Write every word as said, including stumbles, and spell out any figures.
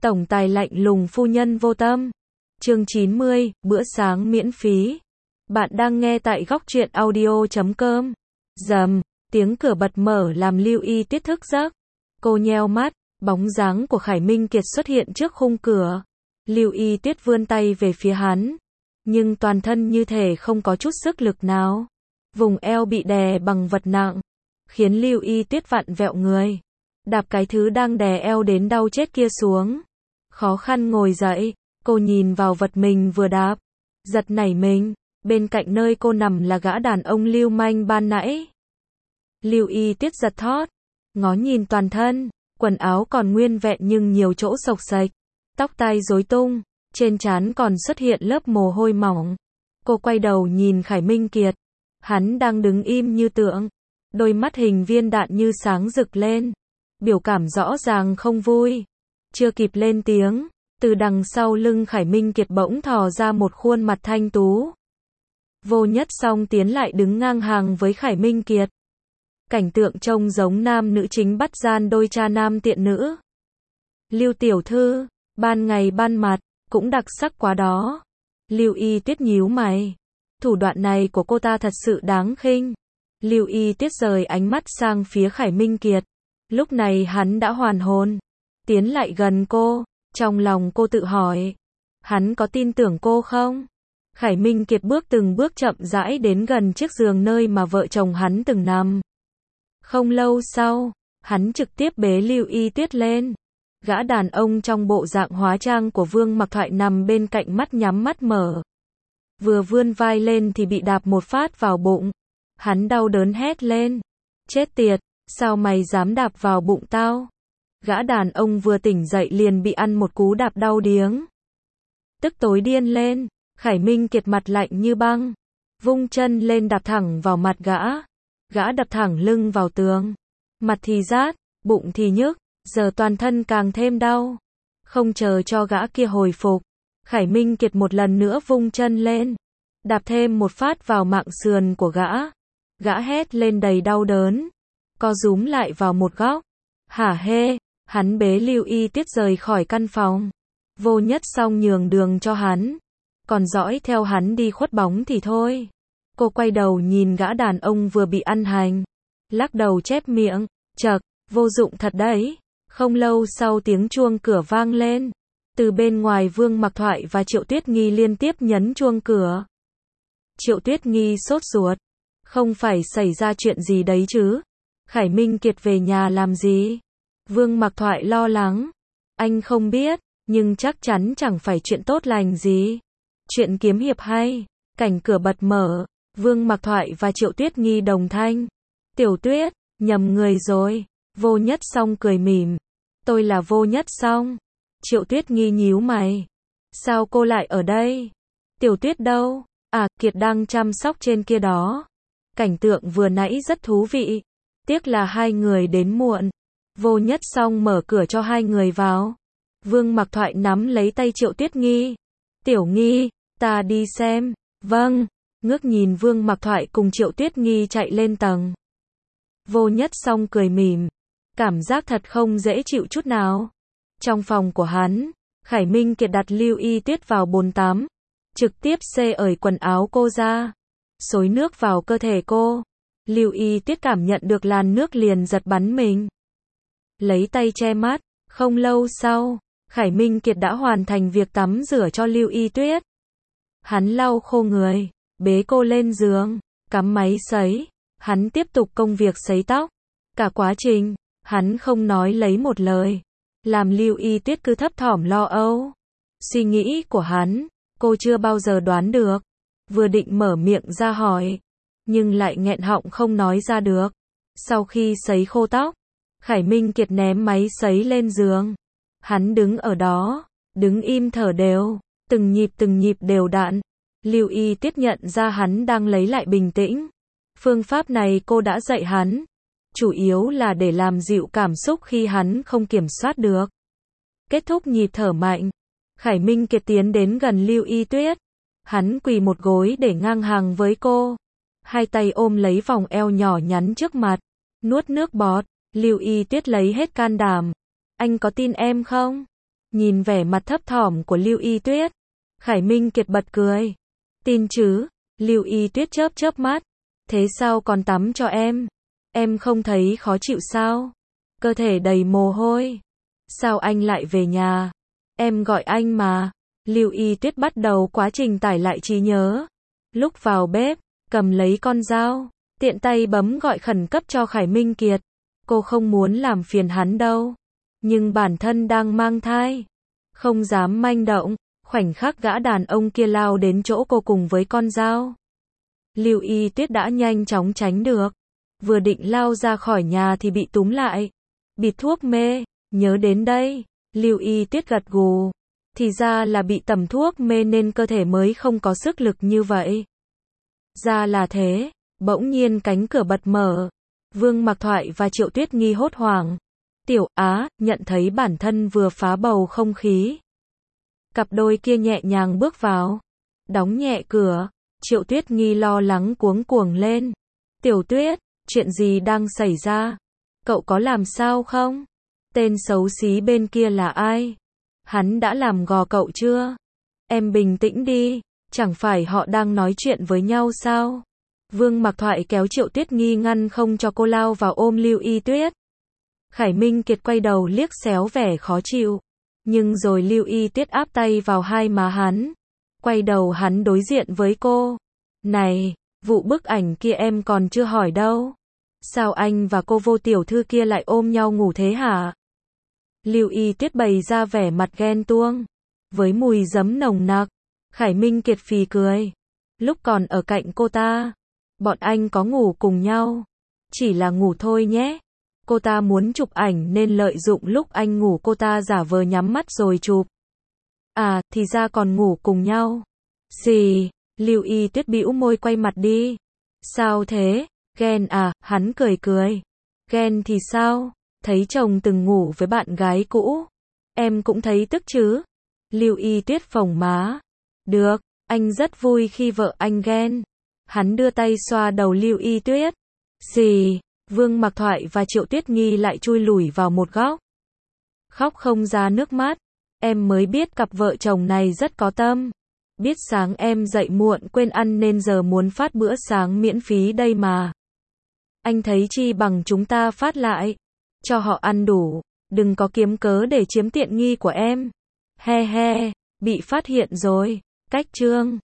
Tổng tài lạnh lùng phu nhân vô tâm. Chương chín mươi, bữa sáng miễn phí. Bạn đang nghe tại góc truyện audio chấm com. Rầm, tiếng cửa bật mở làm Lưu Y Tiết thức giấc. Cô nheo mắt, bóng dáng của Khải Minh Kiệt xuất hiện trước khung cửa. Lưu Y Tiết vươn tay về phía hắn, nhưng toàn thân như thể không có chút sức lực nào. Vùng eo bị đè bằng vật nặng, khiến Lưu Y Tiết vặn vẹo người, đạp cái thứ đang đè eo đến đau chết kia xuống. Khó khăn ngồi dậy, cô nhìn vào vật mình vừa đạp, giật nảy mình, bên cạnh nơi cô nằm là gã đàn ông lưu manh ban nãy. Lưu Y Tiết giật thót, ngó nhìn toàn thân, quần áo còn nguyên vẹn nhưng nhiều chỗ xộc xệch, tóc tai rối tung, trên trán còn xuất hiện lớp mồ hôi mỏng. Cô quay đầu nhìn Khải Minh Kiệt, hắn đang đứng im như tượng, đôi mắt hình viên đạn như sáng rực lên, biểu cảm rõ ràng không vui. Chưa kịp lên tiếng, từ đằng sau lưng Khải Minh Kiệt bỗng thò ra một khuôn mặt thanh tú. Vô Nhất Song tiến lại đứng ngang hàng với Khải Minh Kiệt. Cảnh tượng trông giống nam nữ chính bắt gian đôi cha nam tiện nữ. Lưu tiểu thư, ban ngày ban mặt, cũng đặc sắc quá đó. Lưu Y Tiết nhíu mày. Thủ đoạn này của cô ta thật sự đáng khinh. Lưu Y Tiết rời ánh mắt sang phía Khải Minh Kiệt. Lúc này hắn đã hoàn hồn, tiến lại gần cô, trong lòng cô tự hỏi, hắn có tin tưởng cô không? Khải Minh Kiệt bước từng bước chậm rãi đến gần chiếc giường nơi mà vợ chồng hắn từng nằm. Không lâu sau, hắn trực tiếp bế Lưu Y Tiết lên. Gã đàn ông trong bộ dạng hóa trang của Vương Mặc Thoại nằm bên cạnh, mắt nhắm mắt mở. Vừa vươn vai lên thì bị đạp một phát vào bụng. Hắn đau đớn hét lên. Chết tiệt, sao mày dám đạp vào bụng tao? Gã đàn ông vừa tỉnh dậy liền bị ăn một cú đạp đau điếng. Tức tối điên lên, Khải Minh Kiệt mặt lạnh như băng, vung chân lên đạp thẳng vào mặt gã. Gã đập thẳng lưng vào tường, mặt thì rát, bụng thì nhức, giờ toàn thân càng thêm đau. Không chờ cho gã kia hồi phục, Khải Minh Kiệt một lần nữa vung chân lên, đạp thêm một phát vào mạng sườn của gã. Gã hét lên đầy đau đớn, co rúm lại vào một góc. Hả hê, hắn bế Lưu Y Tiết rời khỏi căn phòng. Vô Nhất Song nhường đường cho hắn, còn dõi theo hắn đi khuất bóng thì thôi. Cô quay đầu nhìn gã đàn ông vừa bị ăn hành, lắc đầu chép miệng, chậc, vô dụng thật đấy. Không lâu sau tiếng chuông cửa vang lên. Từ bên ngoài Vương Mặc Thoại và Triệu Tuyết Nghi liên tiếp nhấn chuông cửa. Triệu Tuyết Nghi sốt ruột, không phải xảy ra chuyện gì đấy chứ? Khải Minh Kiệt về nhà làm gì? Vương Mặc Thoại lo lắng, anh không biết, nhưng chắc chắn chẳng phải chuyện tốt lành gì. Chuyện kiếm hiệp hay. Cảnh cửa bật mở, Vương Mặc Thoại và Triệu Tuyết Nghi đồng thanh. Tiểu Tuyết, nhầm người rồi. Vô Nhất Song cười mỉm. Tôi là Vô Nhất Song. Triệu Tuyết Nghi nhíu mày. Sao cô lại ở đây? Tiểu Tuyết đâu? À, Kiệt đang chăm sóc trên kia đó. Cảnh tượng vừa nãy rất thú vị. Tiếc là hai người đến muộn. Vô Nhất Song mở cửa cho hai người vào. Vương Mặc Thoại nắm lấy tay Triệu Tuyết Nghi. Tiểu Nghi, ta đi xem. Vâng. Ngước nhìn Vương Mặc Thoại cùng Triệu Tuyết Nghi chạy lên tầng. Vô Nhất Song cười mỉm. Cảm giác thật không dễ chịu chút nào. Trong phòng của hắn, Khải Minh Kiệt đặt Lưu Y Tiết vào bồn tắm, trực tiếp xê ởi quần áo cô ra, xối nước vào cơ thể cô. Lưu Y Tiết cảm nhận được làn nước liền giật bắn mình, lấy tay che mắt. Không lâu sau, Khải Minh Kiệt đã hoàn thành việc tắm rửa cho Lưu Y Tuyết. Hắn lau khô người, bế cô lên giường, cắm máy sấy. Hắn tiếp tục công việc sấy tóc. Cả quá trình, hắn không nói lấy một lời, làm Lưu Y Tuyết cứ thấp thỏm lo âu. Suy nghĩ của hắn, cô chưa bao giờ đoán được. Vừa định mở miệng ra hỏi, nhưng lại nghẹn họng không nói ra được. Sau khi sấy khô tóc, Khải Minh Kiệt ném máy sấy lên giường. Hắn đứng ở đó, đứng im thở đều, từng nhịp từng nhịp đều đặn. Lưu Y Tiết nhận ra hắn đang lấy lại bình tĩnh. Phương pháp này cô đã dạy hắn, chủ yếu là để làm dịu cảm xúc khi hắn không kiểm soát được. Kết thúc nhịp thở mạnh, Khải Minh Kiệt tiến đến gần Lưu Y Tuyết. Hắn quỳ một gối để ngang hàng với cô, hai tay ôm lấy vòng eo nhỏ nhắn trước mặt, nuốt nước bọt. Lưu Y Tuyết lấy hết can đảm. Anh có tin em không? Nhìn vẻ mặt thấp thỏm của Lưu Y Tuyết, Khải Minh Kiệt bật cười. Tin chứ? Lưu Y Tuyết chớp chớp mắt. Thế sao còn tắm cho em? Em không thấy khó chịu sao? Cơ thể đầy mồ hôi. Sao anh lại về nhà? Em gọi anh mà. Lưu Y Tuyết bắt đầu quá trình tải lại trí nhớ. Lúc vào bếp, cầm lấy con dao, tiện tay bấm gọi khẩn cấp cho Khải Minh Kiệt. Cô không muốn làm phiền hắn đâu. Nhưng bản thân đang mang thai. Không dám manh động. Khoảnh khắc gã đàn ông kia lao đến chỗ cô cùng với con dao. Lưu Y Tuyết đã nhanh chóng tránh được. Vừa định lao ra khỏi nhà thì bị túm lại. Bịt thuốc mê. Nhớ đến đây. Lưu Y Tuyết gật gù. Thì ra là bị tẩm thuốc mê nên cơ thể mới không có sức lực như vậy. Ra là thế. Bỗng nhiên cánh cửa bật mở. Vương Mặc Thoại và Triệu Tuyết Nghi hốt hoảng. Tiểu Á, nhận thấy bản thân vừa phá bầu không khí. Cặp đôi kia nhẹ nhàng bước vào. Đóng nhẹ cửa. Triệu Tuyết Nghi lo lắng cuống cuồng lên. Tiểu Tuyết, chuyện gì đang xảy ra? Cậu có làm sao không? Tên xấu xí bên kia là ai? Hắn đã làm gò cậu chưa? Em bình tĩnh đi. Chẳng phải họ đang nói chuyện với nhau sao? Vương Mặc Thoại kéo Triệu Tuyết Nghi ngăn không cho cô lao vào ôm Lưu Y Tuyết. Khải Minh Kiệt quay đầu liếc xéo vẻ khó chịu. Nhưng rồi Lưu Y Tuyết áp tay vào hai má hắn. Quay đầu hắn đối diện với cô. Này, vụ bức ảnh kia em còn chưa hỏi đâu. Sao anh và cô Vô tiểu thư kia lại ôm nhau ngủ thế hả? Lưu Y Tuyết bày ra vẻ mặt ghen tuông. Với mùi giấm nồng nặc. Khải Minh Kiệt phì cười. Lúc còn ở cạnh cô ta, bọn anh có ngủ cùng nhau. Chỉ là ngủ thôi nhé. Cô ta muốn chụp ảnh nên lợi dụng lúc anh ngủ cô ta giả vờ nhắm mắt rồi chụp. À, thì ra còn ngủ cùng nhau. Xì, Lưu Y Tuyết bĩu môi quay mặt đi. Sao thế? Ghen à? Hắn cười cười. Ghen thì sao? Thấy chồng từng ngủ với bạn gái cũ. Em cũng thấy tức chứ? Lưu Y Tuyết phồng má. Được, anh rất vui khi vợ anh ghen. Hắn đưa tay xoa đầu Lưu Y Tuyết. Xì, Vương Mặc Thoại và Triệu Tuyết Nghi lại chui lủi vào một góc. Khóc không ra nước mắt. Em mới biết cặp vợ chồng này rất có tâm. Biết sáng em dậy muộn quên ăn nên giờ muốn phát bữa sáng miễn phí đây mà. Anh thấy chi bằng chúng ta phát lại. Cho họ ăn đủ. Đừng có kiếm cớ để chiếm tiện nghi của em. He he, bị phát hiện rồi. Cách chương.